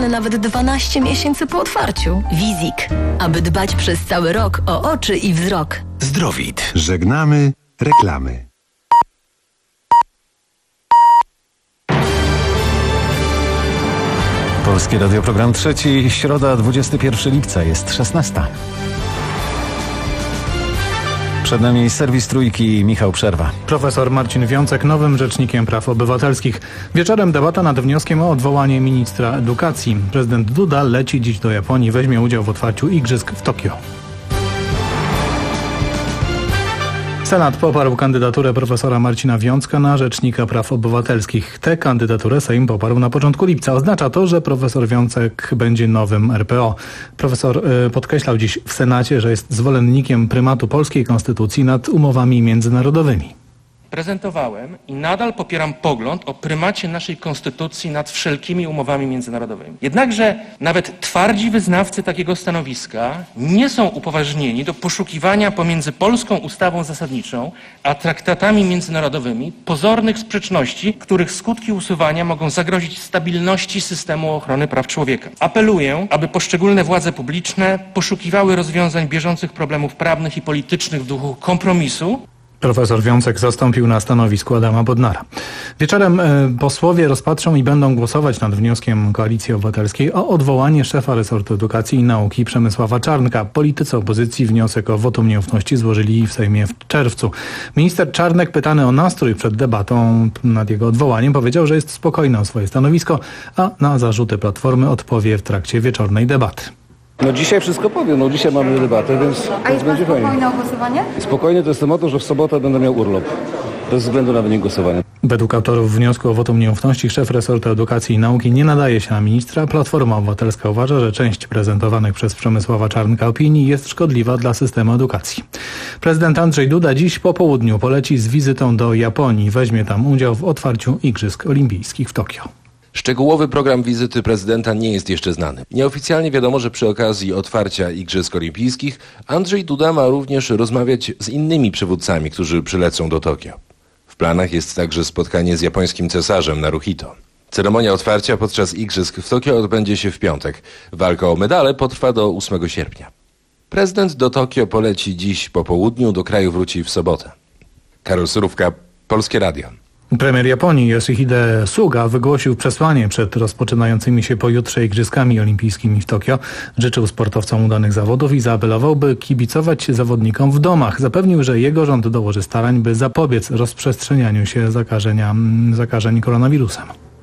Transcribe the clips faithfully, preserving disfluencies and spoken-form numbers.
dostępny nawet dwanaście miesięcy po otwarciu. Wizik. Aby dbać przez cały rok o oczy i wzrok. Zdrowit. Żegnamy reklamy. Polskie Radio, program trzeci, środa, dwudziestego pierwszego lipca, jest szesnasta. Przed nami serwis Trójki, Michał Przerwa. Profesor Marcin Wiącek nowym rzecznikiem praw obywatelskich. Wieczorem debata nad wnioskiem o odwołanie ministra edukacji. Prezydent Duda leci dziś do Japonii, weźmie udział w otwarciu igrzysk w Tokio. Senat poparł kandydaturę profesora Marcina Wiącka na rzecznika praw obywatelskich. Tę kandydaturę Sejm poparł na początku lipca. Oznacza to, że profesor Wiącek będzie nowym R P O. Profesor y, podkreślał dziś w Senacie, że jest zwolennikiem prymatu polskiej konstytucji nad umowami międzynarodowymi. Prezentowałem i nadal popieram pogląd o prymacie naszej konstytucji nad wszelkimi umowami międzynarodowymi. Jednakże nawet twardzi wyznawcy takiego stanowiska nie są upoważnieni do poszukiwania pomiędzy polską ustawą zasadniczą a traktatami międzynarodowymi pozornych sprzeczności, których skutki usuwania mogą zagrozić stabilności systemu ochrony praw człowieka. Apeluję, aby poszczególne władze publiczne poszukiwały rozwiązań bieżących problemów prawnych i politycznych w duchu kompromisu. Profesor Wiącek zastąpił na stanowisku Adama Bodnara. Wieczorem y, posłowie rozpatrzą i będą głosować nad wnioskiem Koalicji Obywatelskiej o odwołanie szefa resortu edukacji i nauki Przemysława Czarnka. Politycy opozycji wniosek o wotum nieufności złożyli w Sejmie w czerwcu. Minister Czarnek, pytany o nastrój przed debatą nad jego odwołaniem, powiedział, że jest spokojny o swoje stanowisko, a na zarzuty Platformy odpowie w trakcie wieczornej debaty. No dzisiaj wszystko powiem, no dzisiaj mamy debatę, więc, A więc będzie fajnie. A jest pan spokojny o głosowanie? Spokojny to jest to to, że w sobotę będę miał urlop, bez względu na wynik głosowania. Według autorów wniosku o wotum nieufności szef resortu edukacji i nauki nie nadaje się na ministra. Platforma Obywatelska uważa, że część prezentowanych przez Przemysława Czarnka opinii jest szkodliwa dla systemu edukacji. Prezydent Andrzej Duda dziś po południu poleci z wizytą do Japonii. Weźmie tam udział w otwarciu Igrzysk Olimpijskich w Tokio. Szczegółowy program wizyty prezydenta nie jest jeszcze znany. Nieoficjalnie wiadomo, że przy okazji otwarcia Igrzysk Olimpijskich Andrzej Duda ma również rozmawiać z innymi przywódcami, którzy przylecą do Tokio. W planach jest także spotkanie z japońskim cesarzem Naruhito. Ceremonia otwarcia podczas Igrzysk w Tokio odbędzie się w piątek. Walka o medale potrwa do ósmego sierpnia. Prezydent do Tokio poleci dziś po południu, do kraju wróci w sobotę. Karol Surówka, Polskie Radio. Premier Japonii Yoshihide Suga wygłosił przesłanie przed rozpoczynającymi się pojutrze Igrzyskami Olimpijskimi w Tokio. Życzył sportowcom udanych zawodów i zaapelował, by kibicować zawodnikom w domach. Zapewnił, że jego rząd dołoży starań, by zapobiec rozprzestrzenianiu się zakażenia, zakażeń koronawirusem.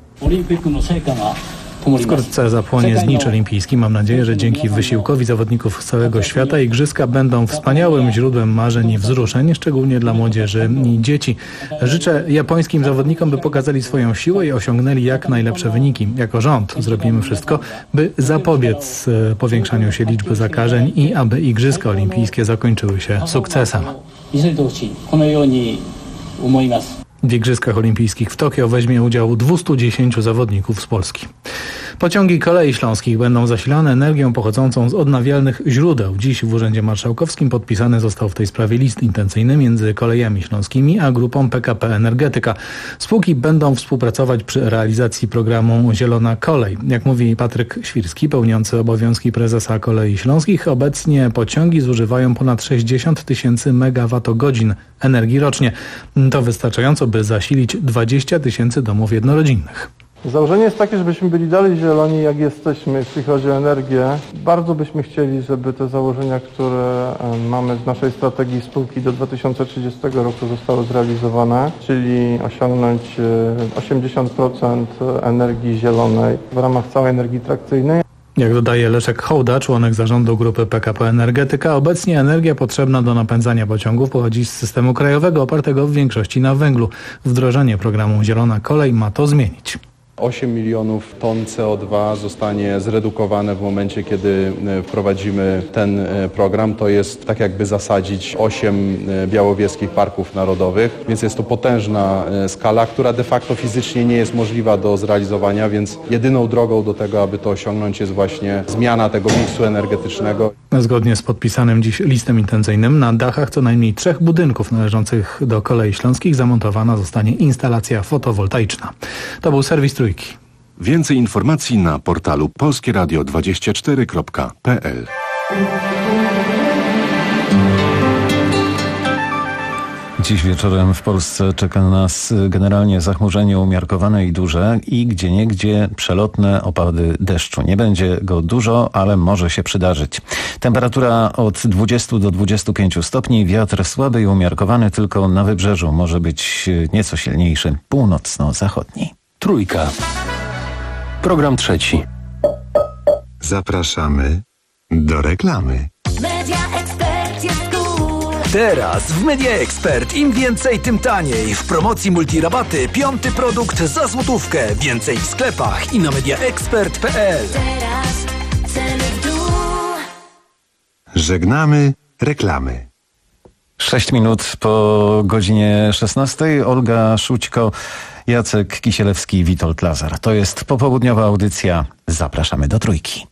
Wkrótce zapłonie znicz olimpijski. Mam nadzieję, że dzięki wysiłkowi zawodników z całego świata igrzyska będą wspaniałym źródłem marzeń i wzruszeń, szczególnie dla młodzieży i dzieci. Życzę japońskim zawodnikom, by pokazali swoją siłę i osiągnęli jak najlepsze wyniki. Jako rząd zrobimy wszystko, by zapobiec powiększaniu się liczby zakażeń i aby igrzyska olimpijskie zakończyły się sukcesem. W Igrzyskach Olimpijskich w Tokio weźmie udział dwieście dziesięć zawodników z Polski. Pociągi kolei śląskich będą zasilane energią pochodzącą z odnawialnych źródeł. Dziś w Urzędzie Marszałkowskim podpisany został w tej sprawie list intencyjny między Kolejami Śląskimi a grupą P K P Energetyka. Spółki będą współpracować przy realizacji programu Zielona Kolej. Jak mówi Patryk Świrski, pełniący obowiązki prezesa Kolei Śląskich, obecnie pociągi zużywają ponad sześćdziesiąt tysięcy megawattogodzin energii rocznie. To wystarczająco, by zasilić dwadzieścia tysięcy domów jednorodzinnych. Założenie jest takie, żebyśmy byli dalej zieloni, jak jesteśmy, jeśli chodzi o energię. Bardzo byśmy chcieli, żeby te założenia, które mamy w naszej strategii spółki do dwa tysiące trzydziestego roku zostały zrealizowane, czyli osiągnąć osiemdziesiąt procent energii zielonej w ramach całej energii trakcyjnej. Jak dodaje Leszek Hołda, członek zarządu grupy P K P Energetyka, obecnie energia potrzebna do napędzania pociągów pochodzi z systemu krajowego opartego w większości na węglu. Wdrożenie programu Zielona Kolej ma to zmienić. osiem milionów ton C O dwa zostanie zredukowane w momencie, kiedy wprowadzimy ten program. To jest tak jakby zasadzić osiem białowieskich parków narodowych, więc jest to potężna skala, która de facto fizycznie nie jest możliwa do zrealizowania, więc jedyną drogą do tego, aby to osiągnąć, jest właśnie zmiana tego miksu energetycznego. Zgodnie z podpisanym dziś listem intencyjnym na dachach co najmniej trzech budynków należących do Kolei Śląskich zamontowana zostanie instalacja fotowoltaiczna. To był serwis Trójki. Więcej informacji na portalu polskie radio dwadzieścia cztery kropka p l. Dziś wieczorem w Polsce czeka na nas generalnie zachmurzenie umiarkowane i duże i gdzieniegdzie przelotne opady deszczu. Nie będzie go dużo, ale może się przydarzyć. Temperatura od dwudziestu do dwudziestu pięciu stopni, wiatr słaby i umiarkowany, tylko na wybrzeżu może być nieco silniejszy, północno-zachodni. Trójka. Program trzeci. Zapraszamy do reklamy. Media Expert jest cool. Teraz w Media Expert im więcej, tym taniej. W promocji multirabaty piąty produkt za złotówkę. Więcej w sklepach i na media expert kropka p l. Teraz ceny w dół. Żegnamy reklamy. Sześć minut po godzinie szesnastej. Olga Szućko, Jacek Kisielewski, Witold Lazar. To jest popołudniowa audycja. Zapraszamy do Trójki.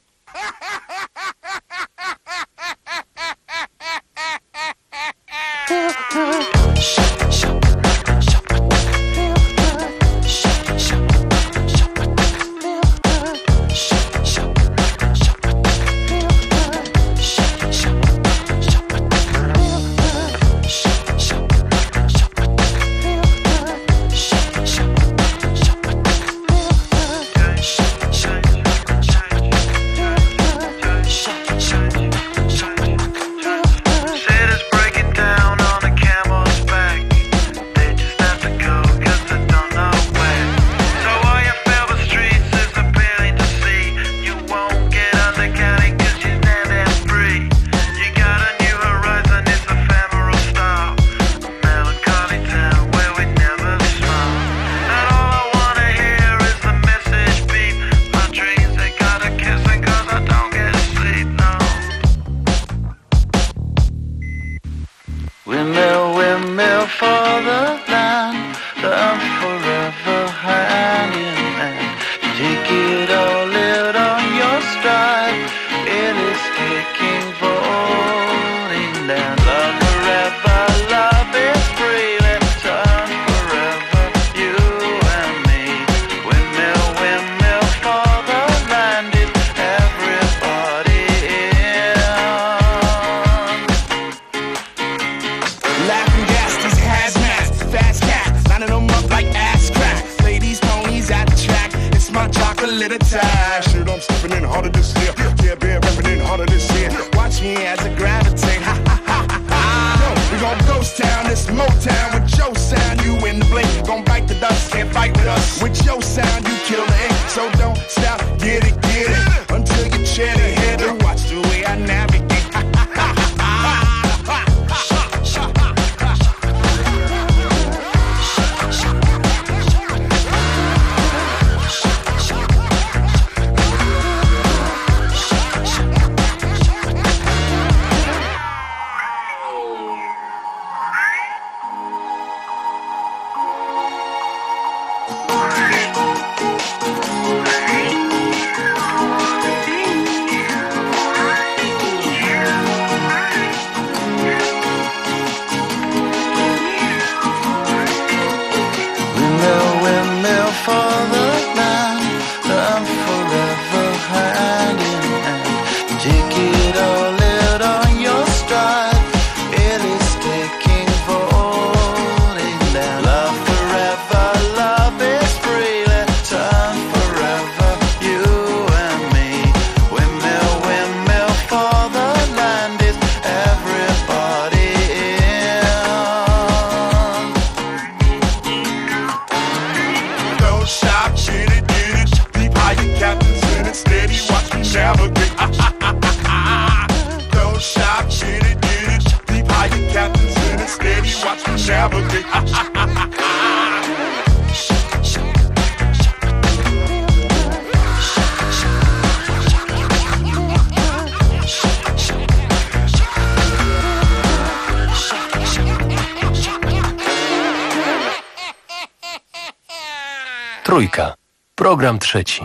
Trójka. Program trzeci.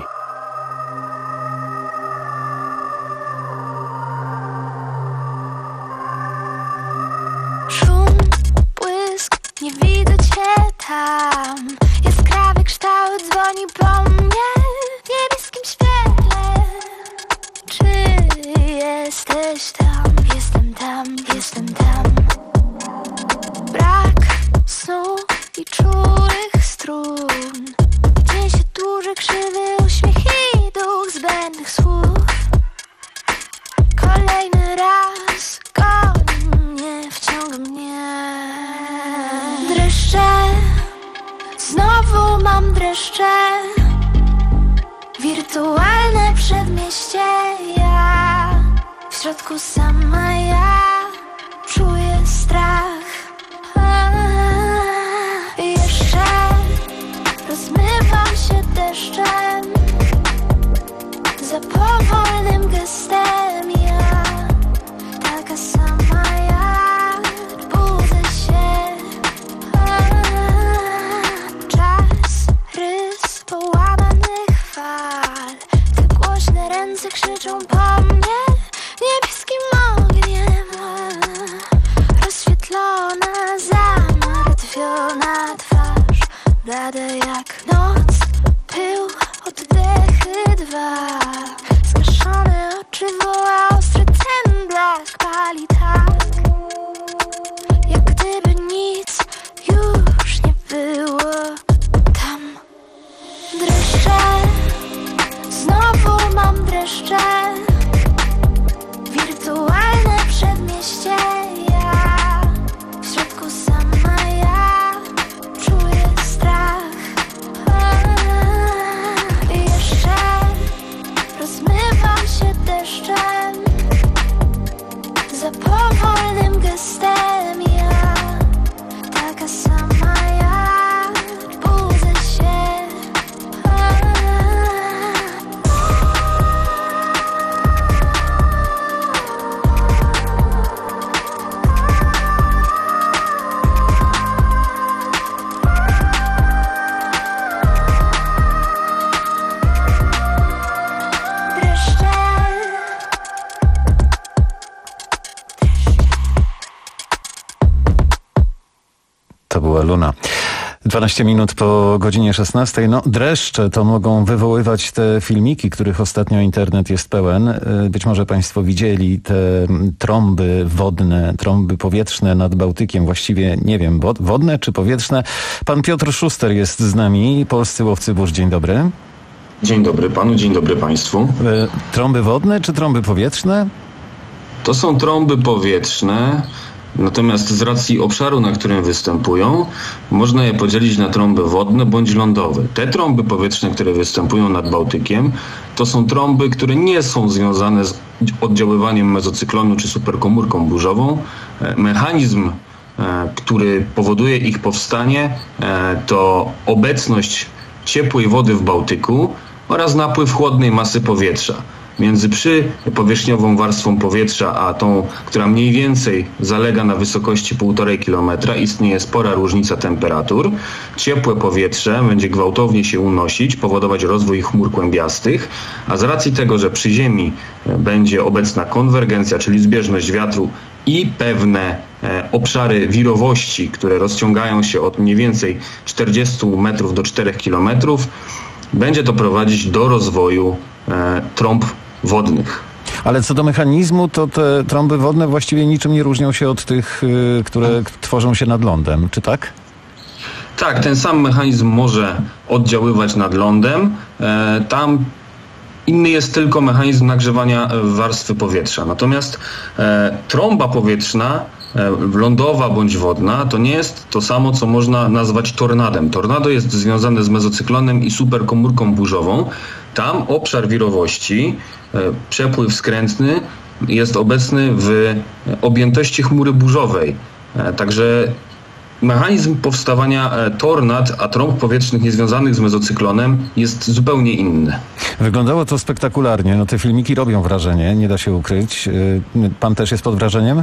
Szum, błysk, nie widzę cię tam. Jaskrawy kształt dzwoni po mnie. twych słów. Kolejny raz goni mnie, wciąga mnie. Dreszcze, znowu mam dreszcze. Wirtualne przedmieście, ja w środku sama ja czuję strach. A, jeszcze rozmywam się deszczem, za powolnym gestem ja, taka sama ja, budzę się. A, czas, rys połamanych fal, te głośne ręce krzyczą po mnie niebieskim ogniem. Rozświetlona, zamartwiona twarz, blade jak noc, pył, oddechy dwa. Zgaszone oczy woła ostry ten blask, pali tak, jak gdyby nic już nie było tam. Dreszcze, znowu mam dreszcze. Wirtualne przedmieście, ja w środku sama ja czuję strach. A, jeszcze rozmywam się deszczem, za powolnym gestem ja, taka sama ja, budzę się. A, dreszcze. To była Luna. dwanaście minut po godzinie szesnastej. No, dreszcze to mogą wywoływać te filmiki, których ostatnio internet jest pełen. Być może państwo widzieli te trąby wodne, trąby powietrzne nad Bałtykiem. Właściwie nie wiem, wodne czy powietrzne. Pan Piotr Szuster jest z nami. Polscy łowcy burz. Dzień dobry. Dzień dobry panu, dzień dobry państwu. Trąby wodne czy trąby powietrzne? To są trąby powietrzne. Natomiast z racji obszaru, na którym występują, można je podzielić na trąby wodne bądź lądowe. Te trąby powietrzne, które występują nad Bałtykiem, to są trąby, które nie są związane z oddziaływaniem mezocyklonu czy superkomórką burzową. Mechanizm, który powoduje ich powstanie, to obecność ciepłej wody w Bałtyku oraz napływ chłodnej masy powietrza. Między przypowierzchniową warstwą powietrza a tą, która mniej więcej zalega na wysokości półtorej kilometra, istnieje spora różnica temperatur. Ciepłe powietrze będzie gwałtownie się unosić, powodować rozwój chmur kłębiastych, a z racji tego, że przy Ziemi będzie obecna konwergencja, czyli zbieżność wiatru i pewne e, obszary wirowości, które rozciągają się od mniej więcej czterdziestu metrów do czterech kilometrów, będzie to prowadzić do rozwoju e, trąb wodnych. Ale co do mechanizmu, to te trąby wodne właściwie niczym nie różnią się od tych, y, które tworzą się nad lądem, czy tak? Tak, ten sam mechanizm może oddziaływać nad lądem. E, tam inny jest tylko mechanizm nagrzewania warstwy powietrza. Natomiast e, trąba powietrzna, e, lądowa bądź wodna, to nie jest to samo, co można nazwać tornadem. Tornado jest związane z mezocyklonem i superkomórką burzową. Tam obszar wirowości, e, przepływ skrętny jest obecny w objętości chmury burzowej. E, także mechanizm powstawania tornad, a trąb powietrznych niezwiązanych z mezocyklonem jest zupełnie inny. Wyglądało to spektakularnie. No, te filmiki robią wrażenie, nie da się ukryć. Pan też jest pod wrażeniem?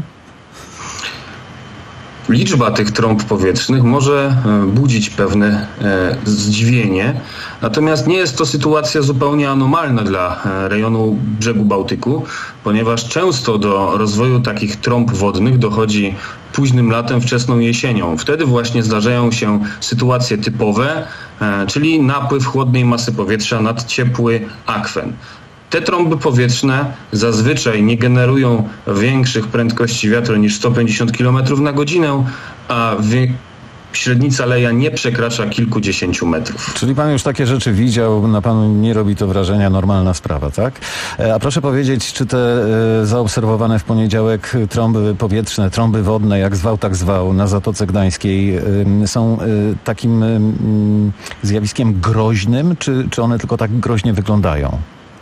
Liczba tych trąb powietrznych może budzić pewne zdziwienie, natomiast nie jest to sytuacja zupełnie anomalna dla rejonu brzegu Bałtyku, ponieważ często do rozwoju takich trąb wodnych dochodzi późnym latem, wczesną jesienią. Wtedy właśnie zdarzają się sytuacje typowe, czyli napływ chłodnej masy powietrza nad ciepły akwen. Te trąby powietrzne zazwyczaj nie generują większych prędkości wiatru niż sto pięćdziesiąt kilometrów na godzinę, a średnica leja nie przekracza kilkudziesięciu metrów. Czyli pan już takie rzeczy widział, na panu nie robi to wrażenia, normalna sprawa, tak? A proszę powiedzieć, czy te e, zaobserwowane w poniedziałek trąby powietrzne, trąby wodne, jak zwał, tak zwał, na Zatoce Gdańskiej, e, są e, takim e, zjawiskiem groźnym, czy, czy one tylko tak groźnie wyglądają?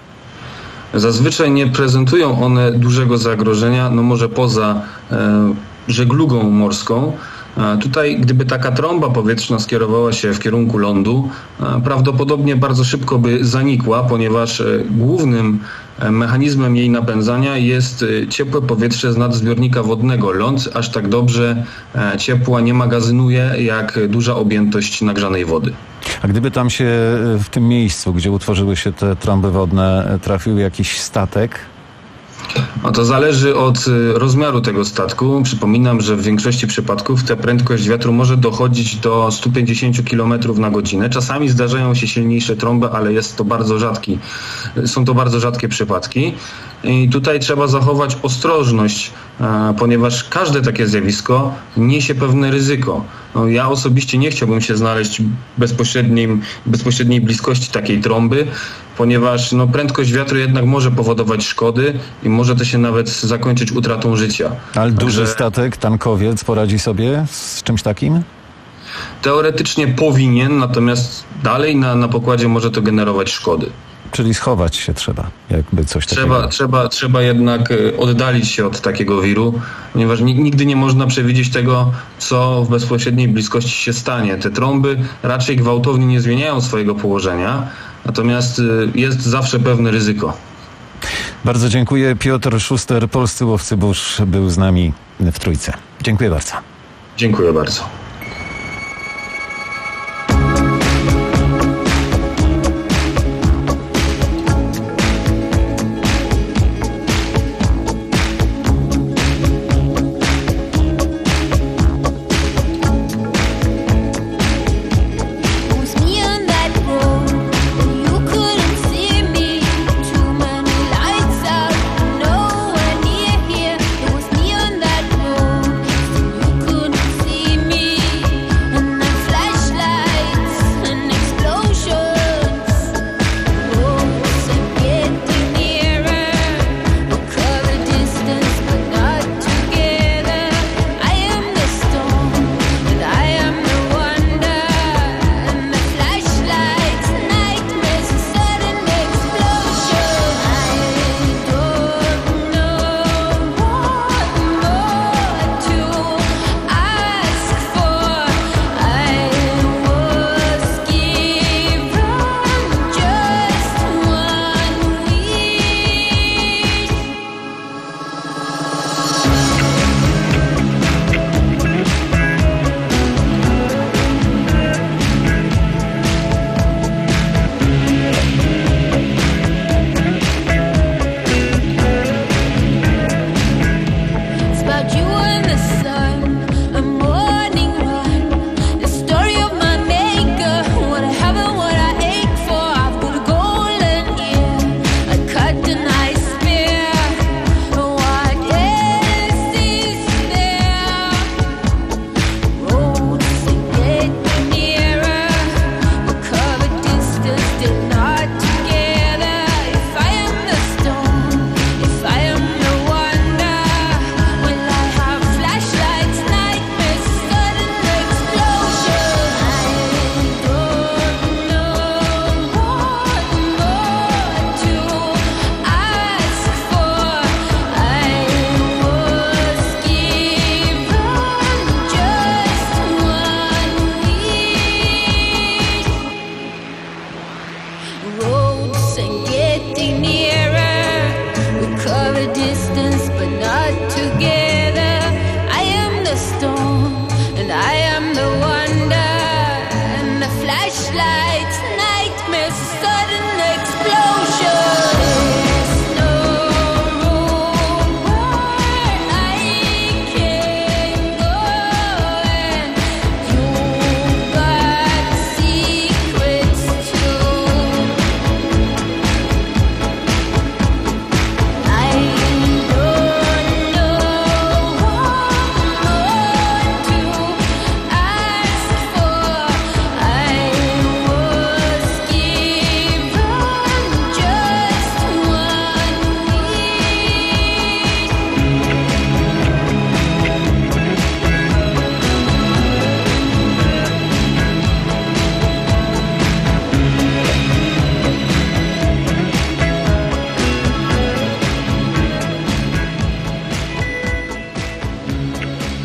Zazwyczaj nie prezentują one dużego zagrożenia, no może poza e, żeglugą morską. Tutaj, gdyby taka trąba powietrzna skierowała się w kierunku lądu, prawdopodobnie bardzo szybko by zanikła, ponieważ głównym mechanizmem jej napędzania jest ciepłe powietrze z nadzbiornika wodnego. Ląd aż tak dobrze ciepła nie magazynuje jak duża objętość nagrzanej wody. A gdyby tam się w tym miejscu, gdzie utworzyły się te trąby wodne, trafił jakiś statek? No to zależy od rozmiaru tego statku. Przypominam, że w większości przypadków ta prędkość wiatru może dochodzić do stu pięćdziesięciu kilometrów na godzinę. Czasami zdarzają się silniejsze trąby, ale jest to bardzo rzadki. Są to bardzo rzadkie przypadki. I tutaj trzeba zachować ostrożność, ponieważ każde takie zjawisko niesie pewne ryzyko. No, ja osobiście nie chciałbym się znaleźć w bezpośrednim, bezpośredniej bliskości takiej trąby, ponieważ no, prędkość wiatru jednak może powodować szkody i może to się nawet zakończyć utratą życia. Ale Także duży statek, tankowiec poradzi sobie z czymś takim? Teoretycznie powinien, natomiast dalej na, na pokładzie może to generować szkody. Czyli schować się trzeba, jakby coś takiego. Trzeba, trzeba, trzeba jednak oddalić się od takiego wiru, ponieważ nigdy nie można przewidzieć tego, co w bezpośredniej bliskości się stanie. Te trąby raczej gwałtownie nie zmieniają swojego położenia, natomiast jest zawsze pewne ryzyko. Bardzo dziękuję. Piotr Szuster, polscy łowcy burz, był z nami w Trójce. Dziękuję bardzo. Dziękuję bardzo. Me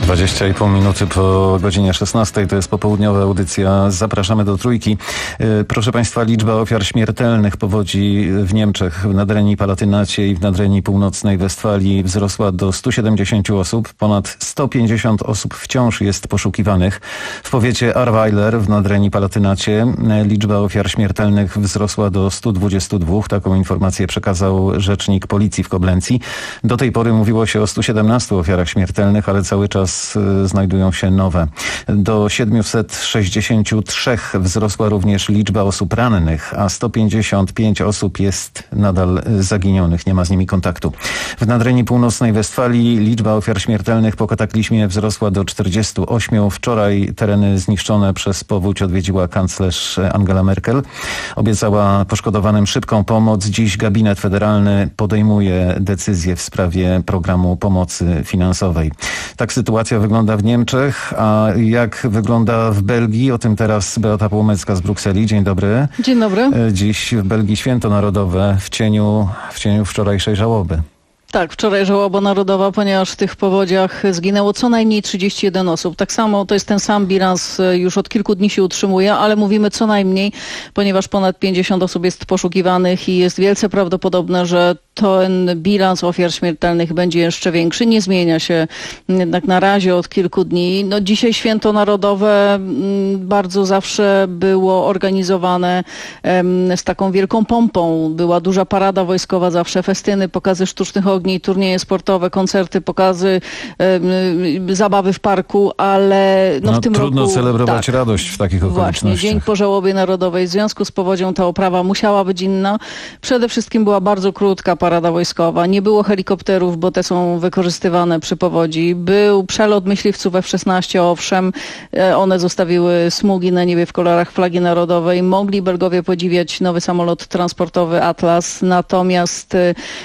dwadzieścia i pół minuty po godzinie szesnastej, to jest popołudniowa audycja. Zapraszamy do Trójki. Proszę Państwa, liczba ofiar śmiertelnych powodzi w Niemczech, w Nadrenii Palatynacie i w Nadrenii Północnej Westfalii wzrosła do stu siedemdziesięciu osób. Ponad sto pięćdziesiąt osób wciąż jest poszukiwanych. W powiecie Ahrweiler w Nadrenii Palatynacie liczba ofiar śmiertelnych wzrosła do stu dwudziestu dwóch. Taką informację przekazał rzecznik policji w Koblencji. Do tej pory mówiło się o stu siedemnastu ofiarach śmiertelnych, ale cały czas znajdują się nowe. Do siedmiuset sześćdziesięciu trzech wzrosła również liczba osób rannych, a sto pięćdziesiąt pięć osób jest nadal zaginionych, nie ma z nimi kontaktu. W Nadrenii Północnej Westfalii liczba ofiar śmiertelnych po kataklizmie wzrosła do czterdziestu ośmiu. Wczoraj tereny zniszczone przez powódź odwiedziła kanclerz Angela Merkel. Obiecała poszkodowanym szybką pomoc. Dziś gabinet federalny podejmuje decyzję w sprawie programu pomocy finansowej. Tak sytuacja wygląda w Niemczech, a jak wygląda w Belgii? O tym teraz Beata Płomecka z Brukseli. Dzień dobry. Dzień dobry. Dziś w Belgii święto narodowe w cieniu, w cieniu wczorajszej żałoby. Tak, wczoraj żałoba narodowa, ponieważ w tych powodziach zginęło co najmniej trzydzieści jeden osób. Tak samo, to jest ten sam bilans, już od kilku dni się utrzymuje, ale mówimy co najmniej, ponieważ ponad pięćdziesiąt osób jest poszukiwanych i jest wielce prawdopodobne, że ten bilans ofiar śmiertelnych będzie jeszcze większy. Nie zmienia się jednak na razie od kilku dni. No dzisiaj święto narodowe bardzo zawsze było organizowane z taką wielką pompą. Była duża parada wojskowa zawsze, festyny, pokazy sztucznych ogni, turnieje sportowe, koncerty, pokazy, zabawy w parku, ale no, no w tym trudno roku... celebrować tak, radość w takich okolicznościach. Właśnie, dzień po żałobie narodowej. W związku z powodzią ta oprawa musiała być inna. Przede wszystkim była bardzo krótka parada wojskowa. Nie było helikopterów, bo te są wykorzystywane przy powodzi. Był przelot myśliwców F szesnaście, owszem. One zostawiły smugi na niebie w kolorach flagi narodowej. Mogli Belgowie podziwiać nowy samolot transportowy Atlas. Natomiast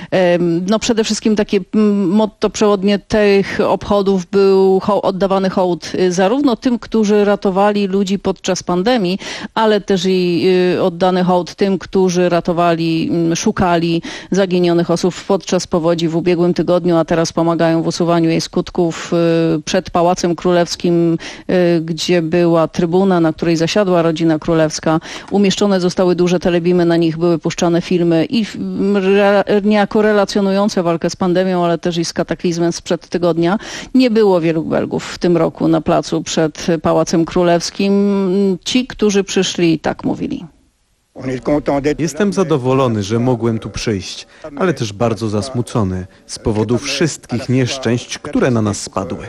no przede wszystkim takie motto przewodnie tych obchodów był ho- oddawany hołd zarówno tym, którzy ratowali ludzi podczas pandemii, ale też i oddany hołd tym, którzy ratowali, szukali zaginionych osób podczas powodzi w ubiegłym tygodniu, a teraz pomagają w usuwaniu jej skutków przed Pałacem Królewskim, gdzie była trybuna, na której zasiadła rodzina królewska. Umieszczone zostały duże telebimy, na nich były puszczane filmy i niejako relacjonujące walkę z pandemią, ale też i z kataklizmem sprzed tygodnia. Nie było wielu Belgów w tym roku na placu przed Pałacem Królewskim. Ci, którzy przyszli, tak mówili. Jestem zadowolony, że mogłem tu przyjść, ale też bardzo zasmucony z powodu wszystkich nieszczęść, które na nas spadły.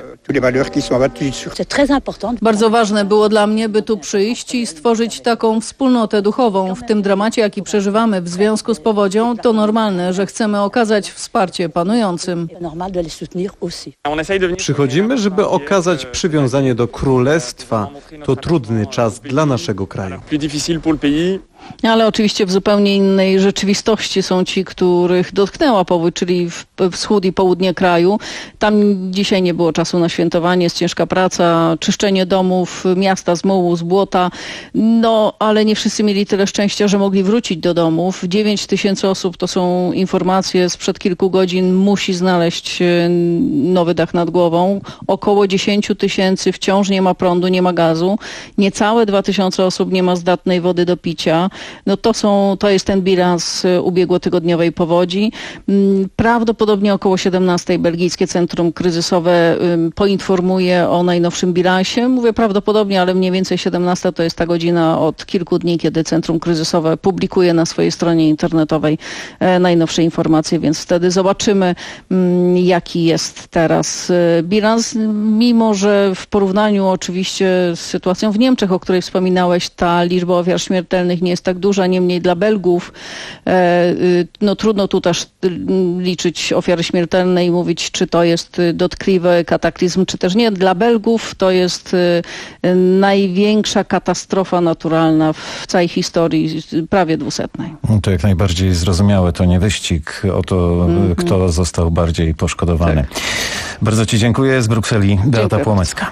Bardzo ważne było dla mnie, by tu przyjść i stworzyć taką wspólnotę duchową. W tym dramacie, jaki przeżywamy w związku z powodzią, to normalne, że chcemy okazać wsparcie panującym. Przychodzimy, żeby okazać przywiązanie do królestwa. To trudny czas dla naszego kraju. Ale oczywiście w zupełnie innej rzeczywistości są ci, których dotknęła powódź, czyli wschód i południe kraju. Tam dzisiaj nie było czasu na świętowanie, jest ciężka praca, czyszczenie domów, miasta z mułu, z błota. No, ale nie wszyscy mieli tyle szczęścia, że mogli wrócić do domów. dziewięć tysięcy osób, to są informacje sprzed kilku godzin, musi znaleźć nowy dach nad głową. Około dziesięć tysięcy wciąż nie ma prądu, nie ma gazu. Niecałe dwa tysiące osób nie ma zdatnej wody do picia. No to są, to jest ten bilans ubiegłotygodniowej powodzi. Prawdopodobnie około siedemnastej Belgijskie Centrum Kryzysowe poinformuje o najnowszym bilansie. Mówię prawdopodobnie, ale mniej więcej siedemnasta to jest ta godzina od kilku dni, kiedy Centrum Kryzysowe publikuje na swojej stronie internetowej najnowsze informacje, więc wtedy zobaczymy, jaki jest teraz bilans. Mimo że w porównaniu oczywiście z sytuacją w Niemczech, o której wspominałeś, ta liczba ofiar śmiertelnych nie jest tak duża, niemniej dla Belgów no trudno tu też liczyć ofiary śmiertelne i mówić, czy to jest dotkliwy kataklizm, czy też nie. Dla Belgów to jest największa katastrofa naturalna w całej historii, prawie dwusetnej. To jak najbardziej zrozumiałe, to nie wyścig o to, mm-hmm. kto został bardziej poszkodowany. Tak. Bardzo Ci dziękuję. Z Brukseli Beata Płomecka.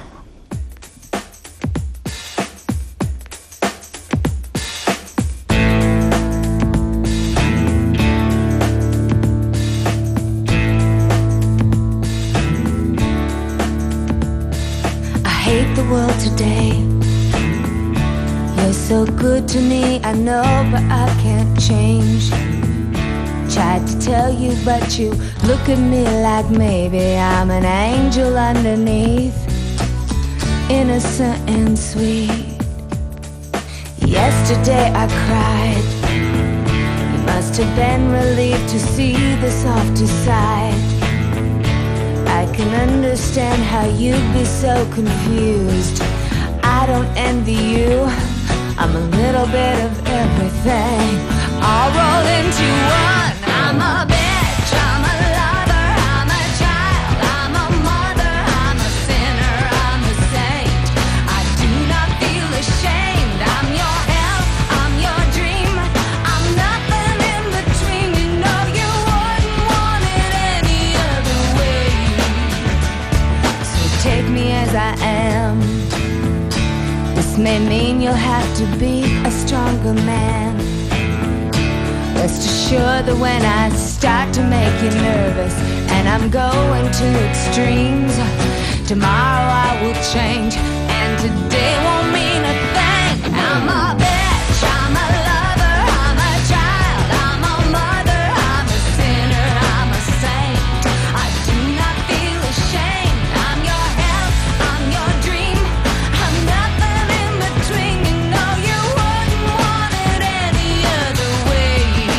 world today. You're so good to me, I know, but I can't change. Tried to tell you, but you look at me like maybe I'm an angel underneath, innocent and sweet. Yesterday I cried. You must have been relieved to see the softer side. I can understand how you'd be so confused. I don't envy you. I'm a little bit of everything, all rolled into one. I'm a bitch, I'm a lover, I'm a child, I'm a mother, I'm a sinner, I'm a saint. I do not feel ashamed. I'm your hell, I'm your dream. I'm nothing in between. You know you wouldn't want it any other way. So take me as I am. This may mean you'll have to be a stronger man. Rest assured that when I start to make you nervous and I'm going to extremes, tomorrow I will change and today won't mean a thing. I'm a bitch, I'm a lover, I'm a child, I'm a mother, I'm a sinner, I'm a saint. I do not feel ashamed. I'm your hell, I'm your dream. I'm nothing in between. You know you wouldn't want it any other way.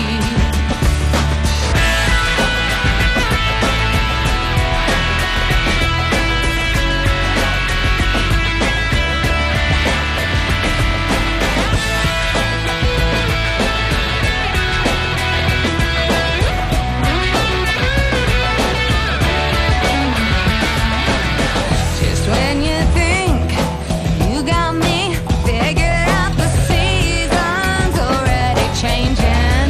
Just when you think you got me figured out, the season's already changing.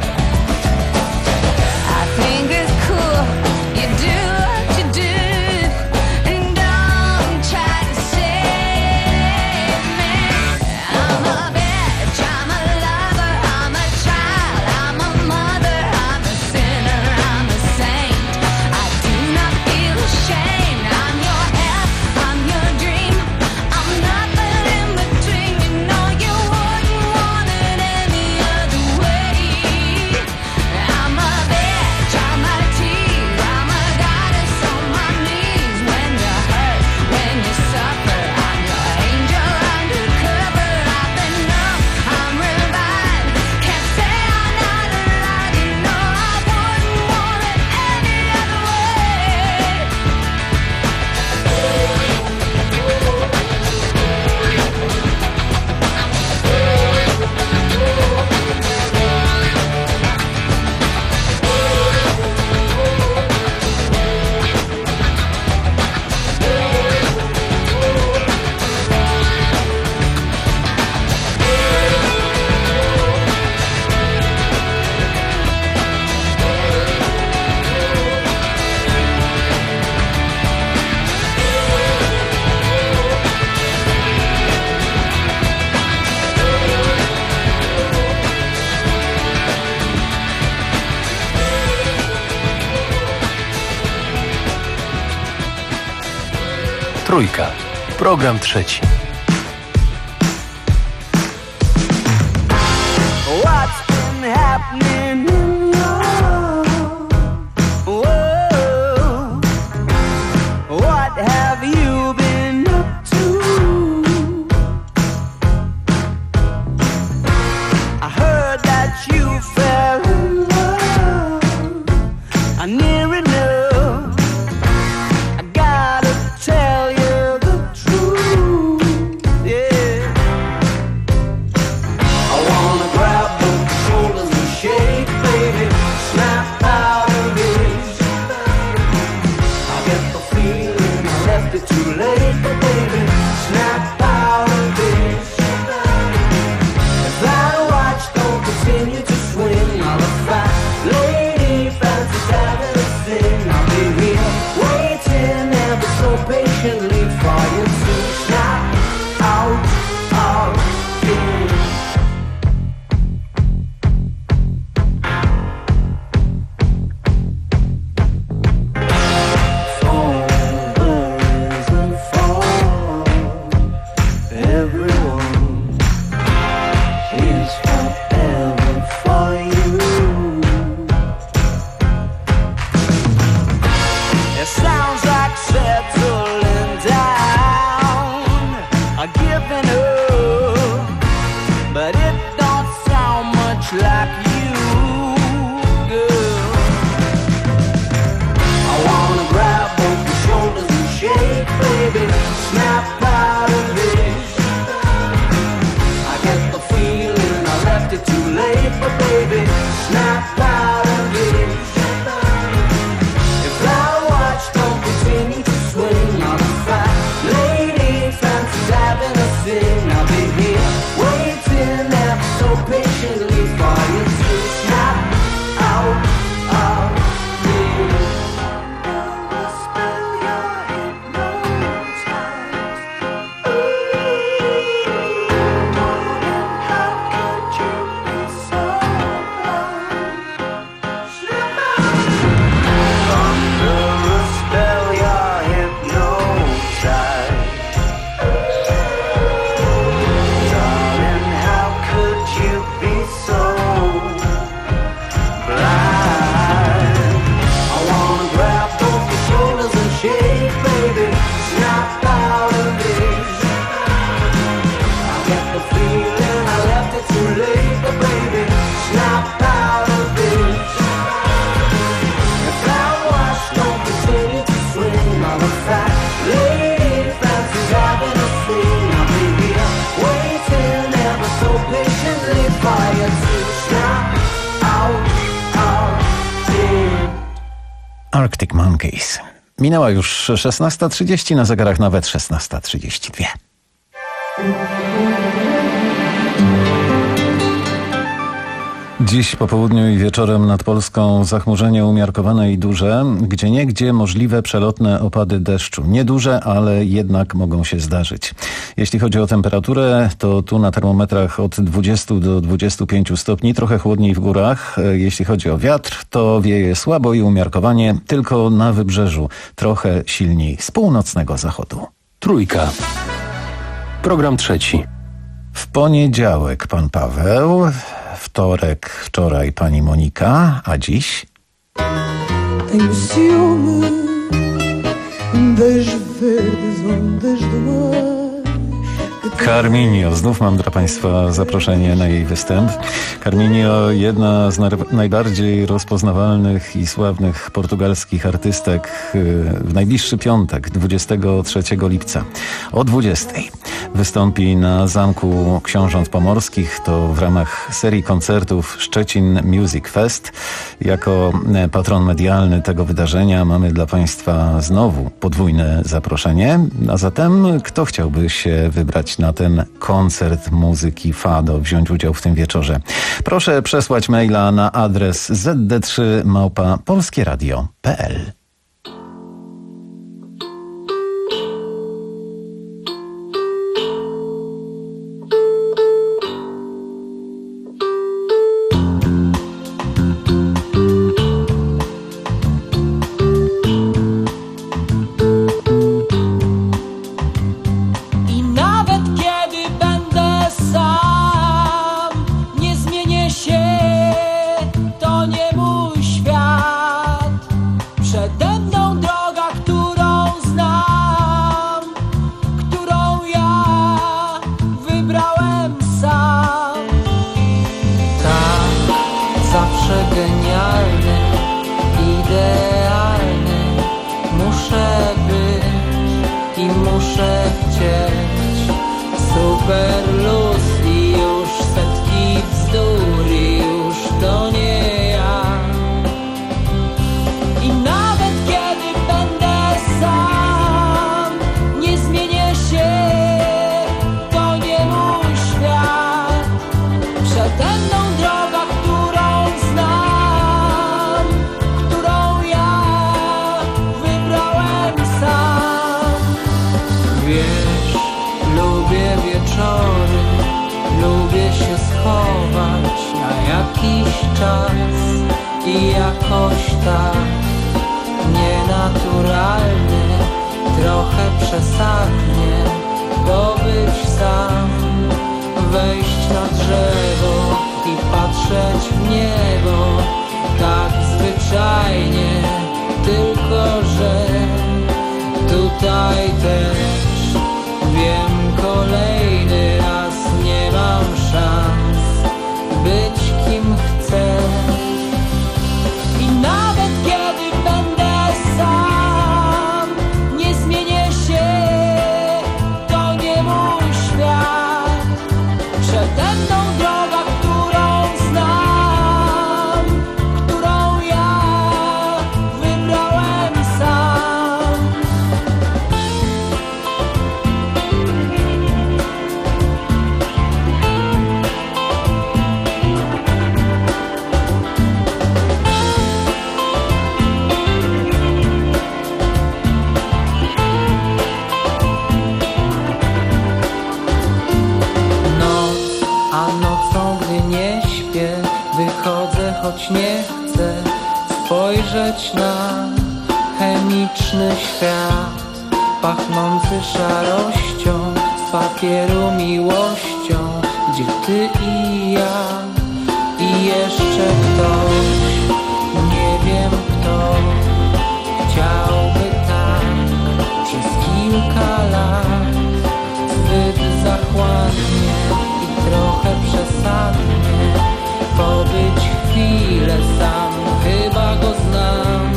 I think it's cool you do what you do, and don't try to save me. I'm a bitch, I'm a lover, I'm a child, I'm a mother, I'm a sinner, I'm a saint. I do not feel ashamed. I'm your hell, I'm your dream. I'm nothing in between. You know you wouldn't want it any other way. I'm a bitch, I'm a tease, I'm a goddess on my knees. When you hurt, when you suffer, I'm your angel undercover. I've been numb, I'm revived. Can't say I'm not alive. You know I wouldn't want it any other way. Trójka. Program trzeci. What's been happening in your world? What have you been up to? I heard that you fell in love. I near enough. I gotta tell you the truth, yeah. I wanna grab both shoulders and shake, baby. Snap out of this. I get the feeling I left it too late, but baby, snap out of this. If that watch don't continue to swing, I'll a fat lady fancies having a thing. sounds like settling down, or giving up, but it don't sound much like you, girl. I wanna grab both your shoulders and shake, baby, snap out of this. I get the feeling I left it too late, but baby, snap out of this. If I watch, don't continue to swing on the fat lady, fancy's having a thing. I'll be here waiting ever so patiently for you to snap out of this. Arctic Monkeys. Minęła już szesnasta trzydzieści, na zegarach nawet szesnasta trzydzieści dwa. Dziś po południu i wieczorem nad Polską zachmurzenie umiarkowane i duże, gdzieniegdzie możliwe przelotne opady deszczu. Nieduże, ale jednak mogą się zdarzyć. Jeśli chodzi o temperaturę, to tu na termometrach od dwudziestu do dwudziestu pięciu stopni, trochę chłodniej w górach. Jeśli chodzi o wiatr, to wieje słabo i umiarkowanie, tylko na wybrzeżu, trochę silniej z północnego zachodu. Trójka. Program trzeci. W poniedziałek pan Paweł, wtorek, wczoraj pani Monika, a dziś? Tenho ciúme das verdes ondas do mar. Carminio, znów mam dla państwa zaproszenie na jej występ. Carminio, jedna z najbardziej rozpoznawalnych i sławnych portugalskich artystek, w najbliższy piątek, dwudziestego trzeciego lipca o dwudziestej wystąpi na Zamku Książąt Pomorskich. To w ramach serii koncertów Szczecin Music Fest. Jako patron medialny tego wydarzenia mamy dla państwa znowu podwójne zaproszenie. A zatem kto chciałby się wybrać na ten koncert muzyki fado, wziąć udział w tym wieczorze? Proszę przesłać maila na adres z d trzy małpa polskieradio kropka p l. I jakoś tak nienaturalnie, trochę przesadnie pobyć sam, wejść na drzewo i patrzeć w niebo, tak zwyczajnie, tylko że choć nie chcę spojrzeć na chemiczny świat pachnący szarością, papieru miłością, gdzie ty i ja i jeszcze ktoś, nie wiem kto, chciałby tak przez kilka lat, zbyt zachłannie i trochę przesadnie pobyć chwilę sam, chyba go znam.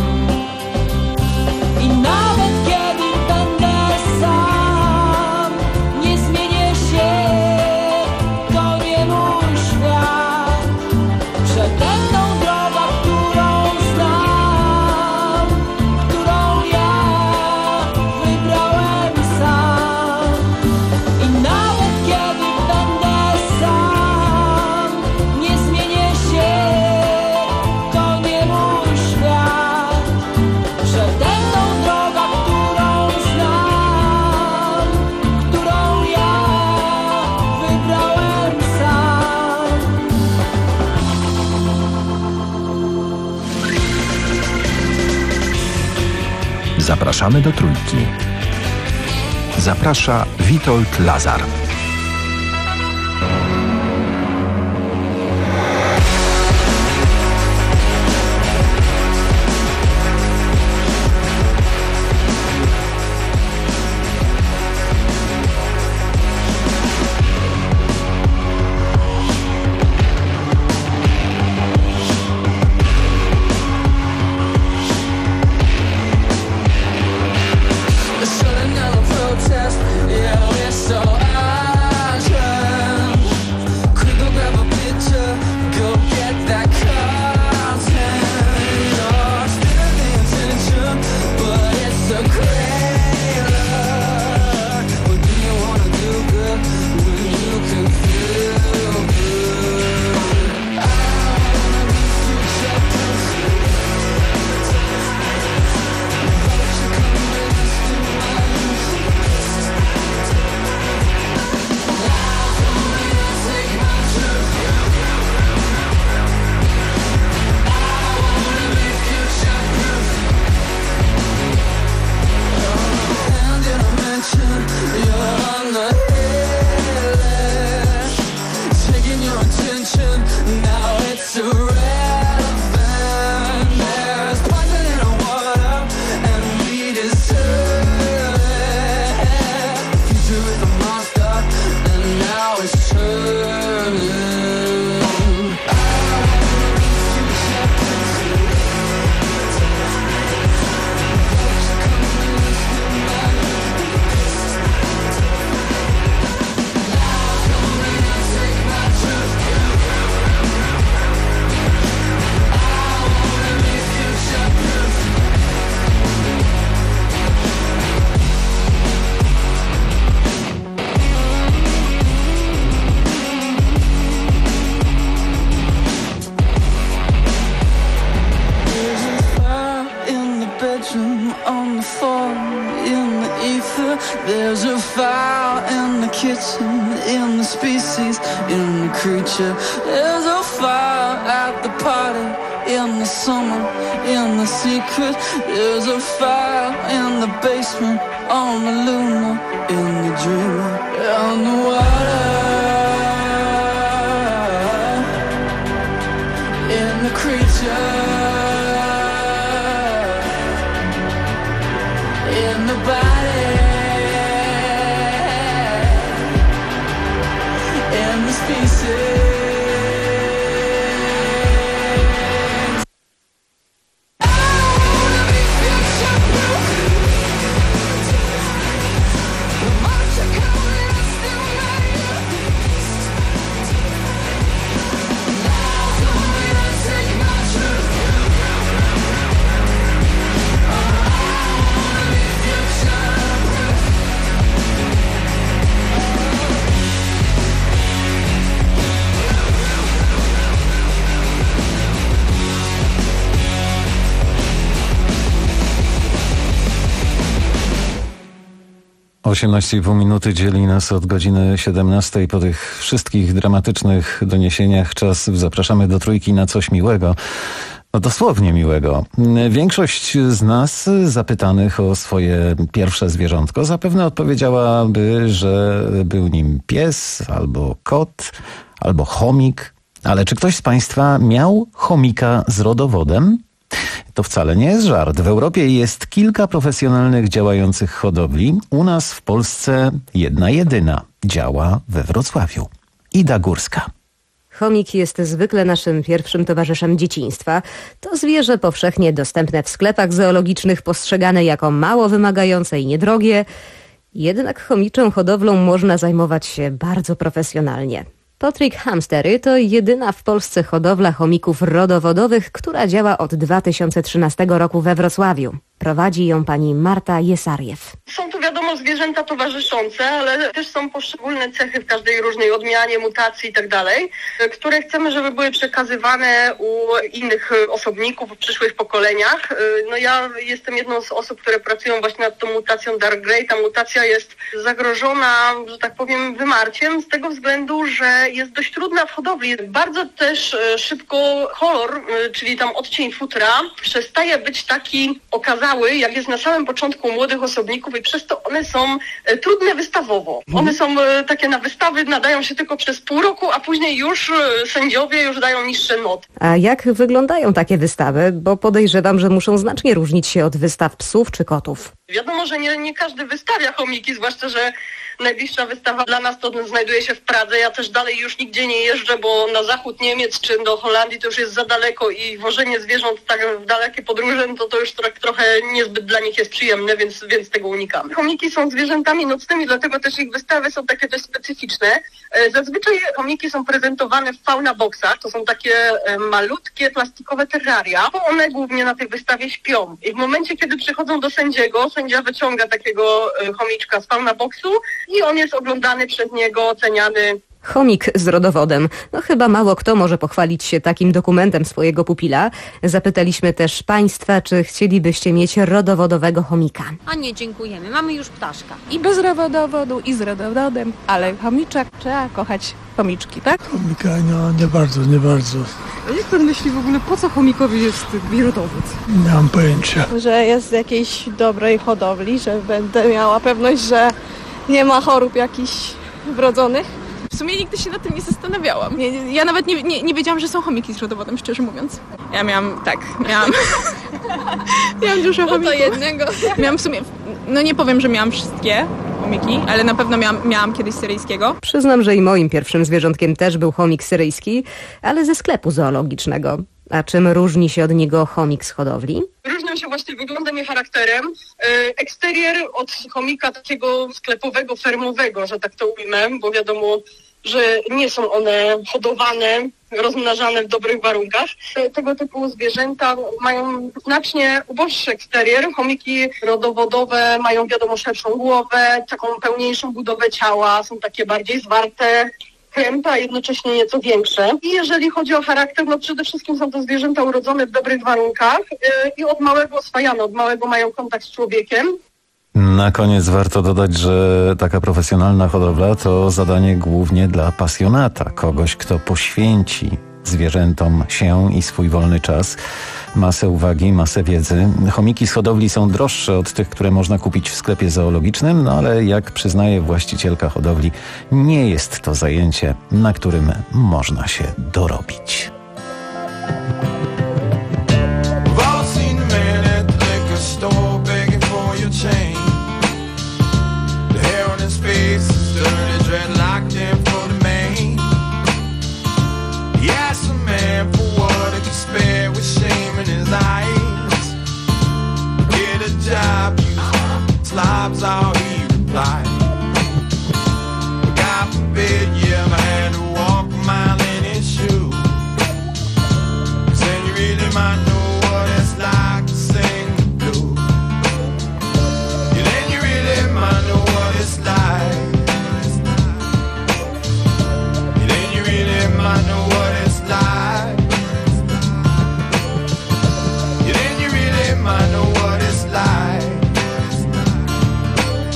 I nawet kiedy będę sam, nie zmienię się, to nie mój świat. Przede mną droga, którą znam, którą ja wybrałem sam. I nawet kiedy będę sam, nie zmienię się, to nie mój świat. Przede mną droga, którą znam, którą ja wybrałem sam. Zapraszamy do Trójki. Zaprasza Witold Lazar. Protest, yeah, we're so There's a fire in the kitchen, in the species, in the creature. There's a fire at the party, in the summer, in the secret. There's a fire in the basement, on the lunar, in the dreamer, on the water, in the creature, in the body. Take my truth. osiemnaście i pół minuty dzieli nas od godziny siedemnastej. Po tych wszystkich dramatycznych doniesieniach czas zapraszamy do Trójki na coś miłego. No dosłownie miłego. Większość z nas zapytanych o swoje pierwsze zwierzątko zapewne odpowiedziałaby, że był nim pies, albo kot, albo chomik. Ale czy ktoś z Państwa miał chomika z rodowodem? To wcale nie jest żart. W Europie jest kilka profesjonalnych działających hodowli. U nas w Polsce jedna jedyna działa we Wrocławiu. Ida Górska. Chomik jest zwykle naszym pierwszym towarzyszem dzieciństwa. To zwierzę powszechnie dostępne w sklepach zoologicznych, postrzegane jako mało wymagające i niedrogie. Jednak chomiczą hodowlą można zajmować się bardzo profesjonalnie. Pottrick Hamstery to jedyna w Polsce hodowla chomików rodowodowych, która działa od dwa tysiące trzynastego roku we Wrocławiu. Prowadzi ją pani Marta Jesariew. Są to wiadomo zwierzęta towarzyszące, ale też są poszczególne cechy w każdej różnej odmianie, mutacji i tak dalej, które chcemy, żeby były przekazywane u innych osobników w przyszłych pokoleniach. No ja jestem jedną z osób, które pracują właśnie nad tą mutacją Dark Grey. Ta mutacja jest zagrożona, że tak powiem, wymarciem z tego względu, że jest dość trudna w hodowli. Bardzo też szybko kolor, czyli tam odcień futra, przestaje być taki okazały, jak jest na samym początku u młodych osobników i przez to one są e, trudne wystawowo. One są e, takie na wystawy, nadają się tylko przez pół roku, a później już e, sędziowie już dają niższe noty. A jak wyglądają takie wystawy? Bo podejrzewam, że muszą znacznie różnić się od wystaw psów czy kotów. Wiadomo, że nie, nie każdy wystawia chomiki, zwłaszcza, że najbliższa wystawa dla nas to znajduje się w Pradze. Ja też dalej już nigdzie nie jeżdżę, bo na zachód Niemiec czy do Holandii to już jest za daleko i wożenie zwierząt tak w dalekie podróże, to to już trochę, trochę niezbyt dla nich jest przyjemne, więc, więc tego unikamy. Chomiki są zwierzętami nocnymi, dlatego też ich wystawy są takie dość specyficzne. Zazwyczaj chomiki są prezentowane w fauna boxach. To są takie malutkie, plastikowe terraria. One głównie na tej wystawie śpią. I w momencie, kiedy przychodzą do sędziego, sędzia wyciąga takiego chomiczka z fauna boxu i on jest oglądany przez niego, oceniany. Chomik z rodowodem. No chyba mało kto może pochwalić się takim dokumentem swojego pupila. Zapytaliśmy też Państwa, czy chcielibyście mieć rodowodowego chomika. A nie, dziękujemy. Mamy już ptaszka. I bez rodowodu, i z rodowodem, ale chomiczek trzeba kochać chomiczki, tak? Chomika no nie bardzo, nie bardzo. A jak pan myśli w ogóle, po co chomikowi jest rodowód? Nie mam pojęcia. Że jest z jakiejś dobrej hodowli, że będę miała pewność, że nie ma chorób jakichś wrodzonych. W sumie nigdy się nad tym nie zastanawiałam. Nie, ja nawet nie, nie, nie wiedziałam, że są chomiki z rodowodem, szczerze mówiąc. Ja miałam, tak, miałam, miałam dużo chomików. No to jednego. Miałam w sumie, no nie powiem, że miałam wszystkie chomiki, ale na pewno miałam, miałam kiedyś syryjskiego. Przyznam, że i moim pierwszym zwierzątkiem też był chomik syryjski, ale ze sklepu zoologicznego. A czym różni się od niego chomik z hodowli? Różnią się właśnie wyglądem i charakterem. Eksterier od chomika takiego sklepowego, fermowego, że tak to ujmę, bo wiadomo, że nie są one hodowane, rozmnażane w dobrych warunkach. Tego typu zwierzęta mają znacznie uboższy eksterier. Chomiki rodowodowe mają, wiadomo, szerszą głowę, taką pełniejszą budowę ciała, są takie bardziej zwarte, kręte, a jednocześnie nieco większe. I jeżeli chodzi o charakter, no przede wszystkim są to zwierzęta urodzone w dobrych warunkach yy, i od małego oswajane, od małego mają kontakt z człowiekiem. Na koniec warto dodać, że taka profesjonalna hodowla to zadanie głównie dla pasjonata, kogoś, kto poświęci zwierzętom się i swój wolny czas, masę uwagi, masę wiedzy. Chomiki z hodowli są droższe od tych, które można kupić w sklepie zoologicznym, no ale jak przyznaje właścicielka hodowli, nie jest to zajęcie, na którym można się dorobić. Slobs all he replied. God forbid you ever had to walk a mile in his shoes. Then you really might know what it's like to sing the blues. Yeah, then you really might know what it's like. Yeah, then you really might know what it's like. Yeah, then you really might know what it's like.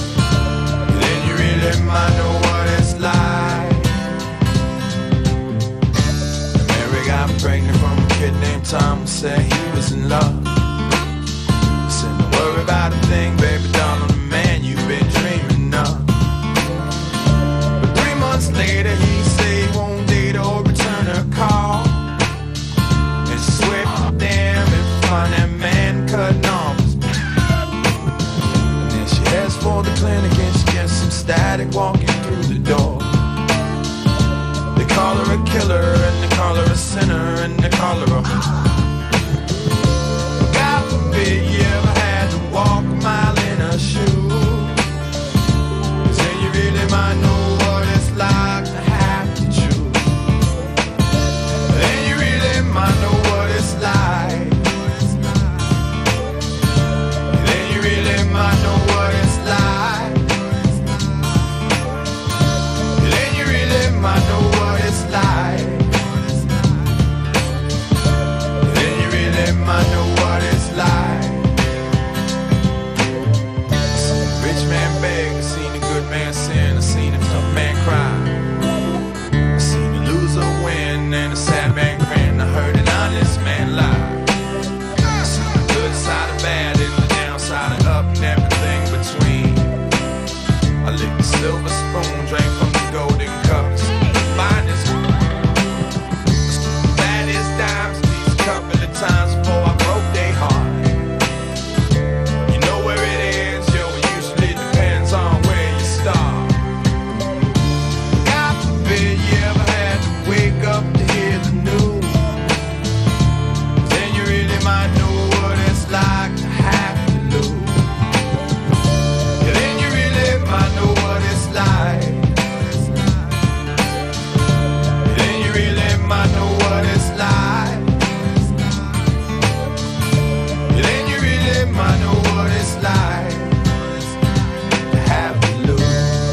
everything, baby doll, I'm the man you've been dreaming of. But three months later he say he won't date or return her call. And she swear, damn, if I find that man cutting off his and then she heads for the clinic and she gets some static walking through the door. They call her a killer and they call her a sinner and they call her a God forbid you ever had to walk a mile in her shoes, 'cause then you really might know what it's like to have to choose. Then you really might know what it's like. Then you really might know what it's like. Then you really might know what it's like. Then you really might know what it's like. I seen a rich man beg, I seen a good man sin, I seen a tough man cry. I seen a loser win and a sad man grin, I heard an honest man lie. I seen the good side of bad and the downside of up and everything between. I licked the silver spoon, drank from the golden cups. Finest, baddest dimes, these couple of times before I broke their heart. You know where it is, yo, it usually depends on where you start. God forbid you ever had to wake up to hear the news. Then you really might know what it's like to have to lose. Yeah, then you really might know what it's like. Then you really might know what it's like. Then you really might know what it's like to have to lose.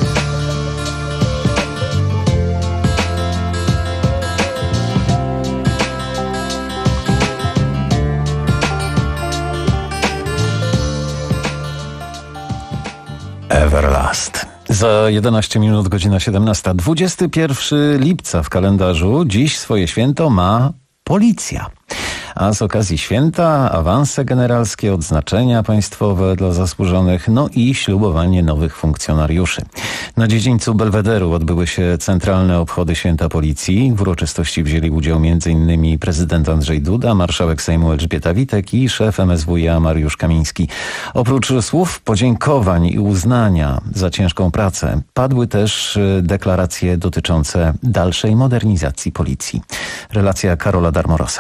Everlast. Za jedenaście minut, godzina siedemnasta. dwudziestego pierwszego lipca w kalendarzu. Dziś swoje święto ma policja. A z okazji święta awanse generalskie, odznaczenia państwowe dla zasłużonych, no i ślubowanie nowych funkcjonariuszy. Na dziedzińcu Belwederu odbyły się centralne obchody Święta Policji. W uroczystości wzięli udział m.in. prezydent Andrzej Duda, marszałek Sejmu Elżbieta Witek i szef M S W i A Mariusz Kamiński. Oprócz słów podziękowań i uznania za ciężką pracę, padły też deklaracje dotyczące dalszej modernizacji policji. Relacja Karola Darmorosa.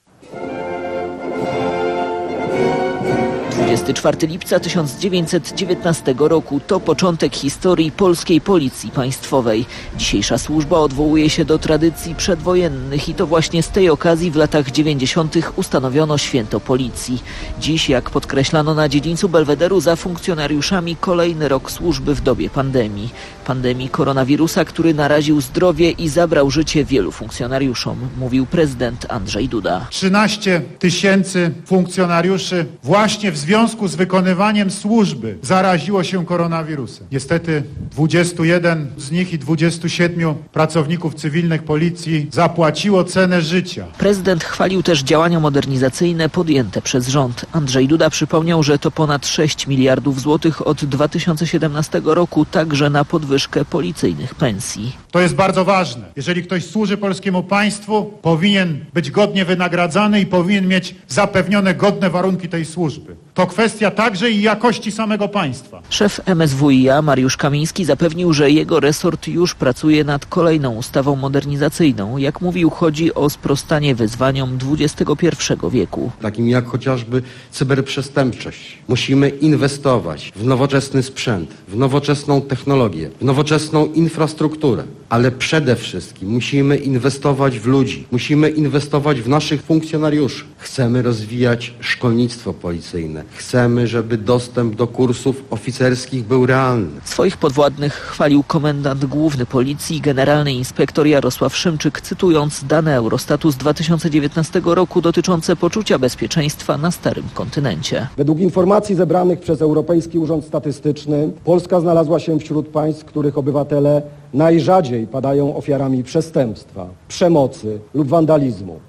dwudziestego czwartego lipca tysiąc dziewięćset dziewiętnastego roku to początek historii polskiej Policji Państwowej. Dzisiejsza służba odwołuje się do tradycji przedwojennych i to właśnie z tej okazji w latach dziewięćdziesiątych ustanowiono Święto Policji. Dziś, jak podkreślano na dziedzińcu Belwederu, za funkcjonariuszami kolejny rok służby w dobie pandemii. Pandemii koronawirusa, który naraził zdrowie i zabrał życie wielu funkcjonariuszom, mówił prezydent Andrzej Duda. trzynaście tysięcy funkcjonariuszy właśnie w związku z wykonywaniem służby zaraziło się koronawirusem. Niestety dwudziestu jeden z nich i dwudziestu siedmiu pracowników cywilnych policji zapłaciło cenę życia. Prezydent chwalił też działania modernizacyjne podjęte przez rząd. Andrzej Duda przypomniał, że to ponad sześć miliardów złotych od dwa tysiące siedemnastego roku także na podwyżkę policyjnych pensji. To jest bardzo ważne. Jeżeli ktoś służy polskiemu państwu, powinien być godnie wynagradzany i powinien mieć zapewnione godne warunki tej służby. To kwestia także i jakości samego państwa. Szef M S W i A Mariusz Kamiński zapewnił, że jego resort już pracuje nad kolejną ustawą modernizacyjną. Jak mówił, chodzi o sprostanie wyzwaniom dwudziestego pierwszego wieku. Takim jak chociażby cyberprzestępczość. Musimy inwestować w nowoczesny sprzęt, w nowoczesną technologię, w nowoczesną infrastrukturę. Ale przede wszystkim musimy inwestować w ludzi. Musimy inwestować w naszych funkcjonariuszy. Chcemy rozwijać szkolnictwo policyjne. Chcemy, żeby dostęp do kursów oficerskich był realny. Swoich podwładnych chwalił komendant główny policji, generalny inspektor Jarosław Szymczyk, cytując dane Eurostatu z dwa tysiące dziewiętnastego roku dotyczące poczucia bezpieczeństwa na starym kontynencie. Według informacji zebranych przez Europejski Urząd Statystyczny Polska znalazła się wśród państw, których obywatele najrzadziej padają ofiarami przestępstwa, przemocy lub wandalizmu.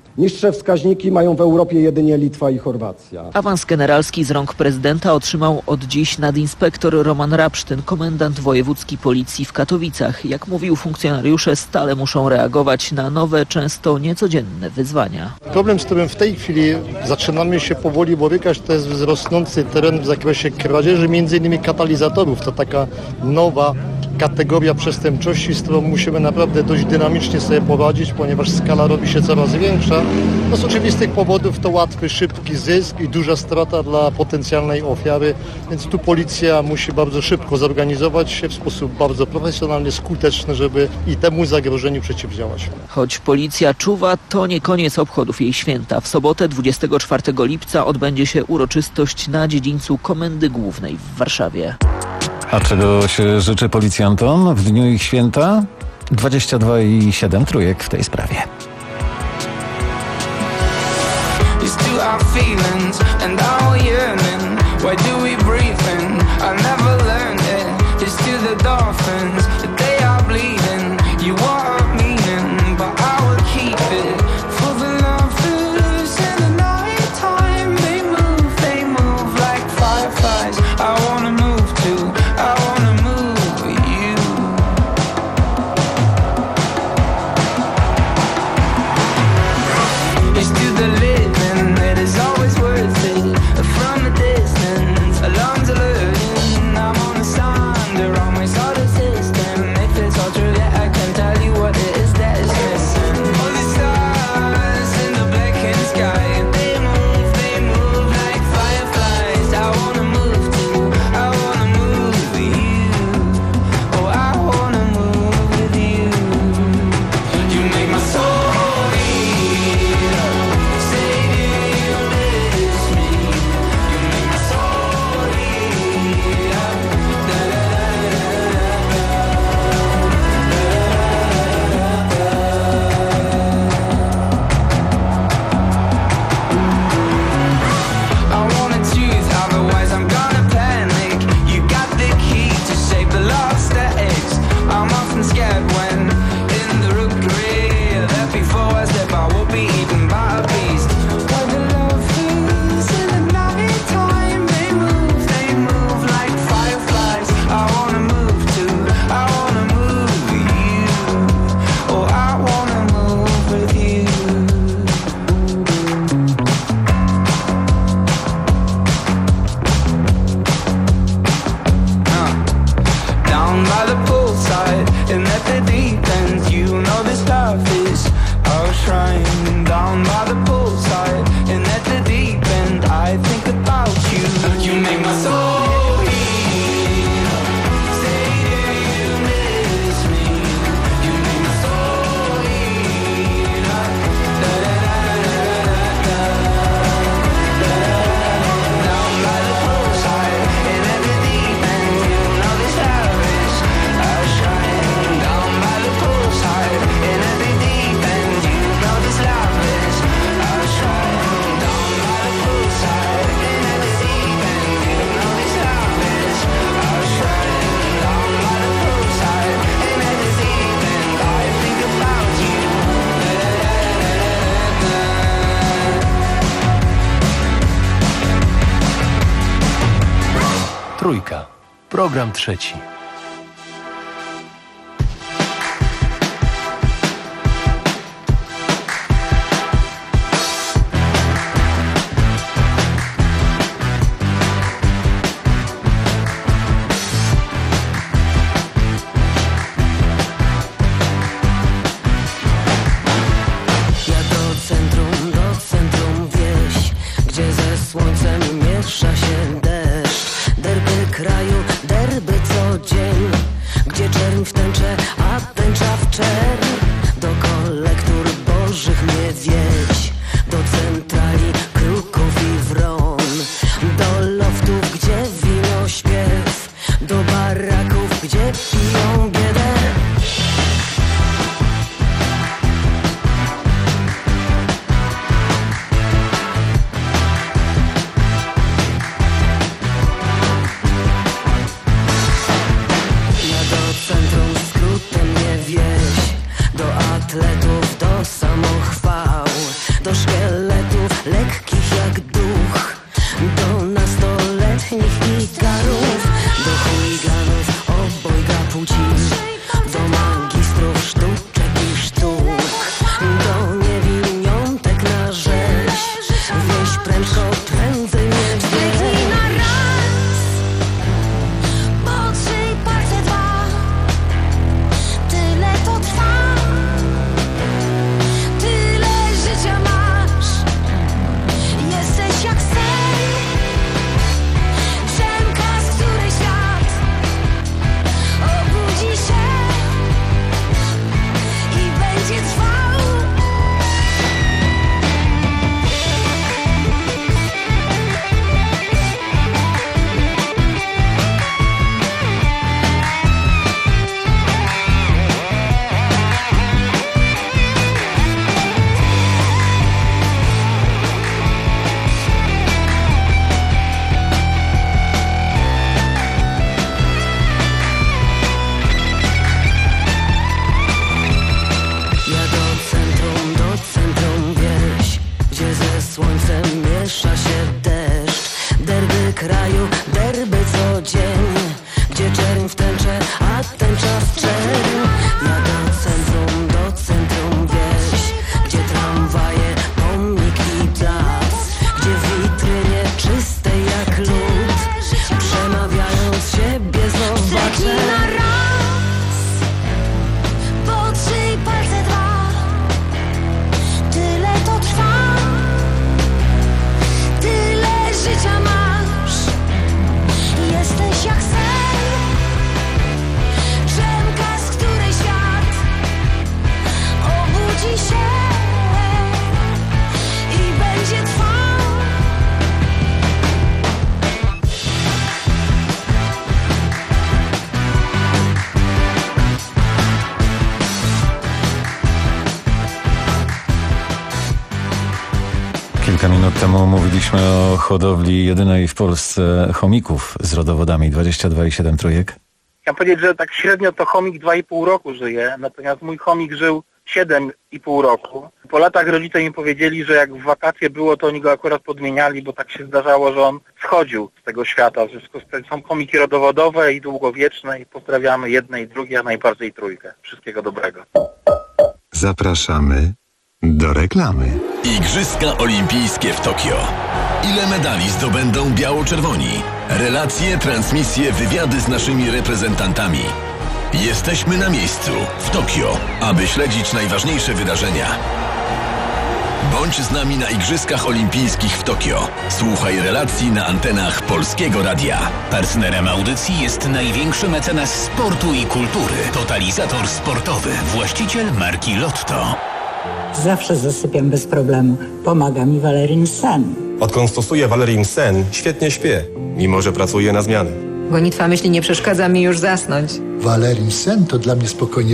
Niższe wskaźniki mają w Europie jedynie Litwa i Chorwacja. Awans generalski z rąk prezydenta otrzymał od dziś nadinspektor Roman Rapsztyn, komendant wojewódzki policji w Katowicach. Jak mówił, funkcjonariusze stale muszą reagować na nowe, często niecodzienne wyzwania. Problem, z którym w tej chwili zaczynamy się powoli borykać, to jest wzrosnący trend w zakresie kradzieży, między innymi katalizatorów. To taka nowa kategoria przestępczości, z którą musimy naprawdę dość dynamicznie sobie poradzić, ponieważ skala robi się coraz większa. No z oczywistych powodów to łatwy, szybki zysk i duża strata dla potencjalnej ofiary, więc tu policja musi bardzo szybko zorganizować się w sposób bardzo profesjonalny, skuteczny, żeby i temu zagrożeniu przeciwdziałać. Choć policja czuwa, to nie koniec obchodów jej święta. W sobotę dwudziestego czwartego lipca odbędzie się uroczystość na dziedzińcu Komendy Głównej w Warszawie. A czego się życzy policjantom w dniu ich święta? dwadzieścia dwa i siedem trójek w tej sprawie. Trójka. Program trzeci. kraju derby co dzień, gdzie czerń w tęczę, a tęcza w czerń. Ja do centrum, do centrum wieś, gdzie tramwaje, pomnik i plac, gdzie w witrynie czyste jak lód przemawiają z siebie zobaczę. Na raz, po trzy palce dwa, tyle to trwa, tyle życia masz. Jesteś jak sen, drzemka, z której świat obudzi się i będzie trwał. Kilka minut temu mówiliśmy o hodowli jedynej w Polsce chomików z rodowodami dwadzieścia dwa i siedem trójek. Chciałem powiedzieć, że tak średnio to chomik dwa i pół roku żyje, natomiast mój chomik żył siedem i pół roku. Po latach rodzice mi powiedzieli, że jak w wakacje było, to oni go akurat podmieniali, bo tak się zdarzało, że on schodził z tego świata. W związku z tym są chomiki rodowodowe i długowieczne i pozdrawiamy jedne i drugie, a najbardziej trójkę. Wszystkiego dobrego. Zapraszamy do reklamy. Igrzyska Olimpijskie w Tokio. Ile medali zdobędą biało-czerwoni? Relacje, transmisje, wywiady z naszymi reprezentantami. Jesteśmy na miejscu, w Tokio, aby śledzić najważniejsze wydarzenia. Bądź z nami na Igrzyskach Olimpijskich w Tokio. Słuchaj relacji na antenach Polskiego Radia. Partnerem audycji jest największy mecenas sportu i kultury. Totalizator sportowy, właściciel marki Lotto. Zawsze zasypiam bez problemu. Pomaga mi Valerin Sen. Odkąd stosuję Valerin Sen, świetnie śpię, mimo że pracuję na zmiany. Gonitwa myśli nie przeszkadza mi już zasnąć. Valerin Sen to dla mnie spokojnie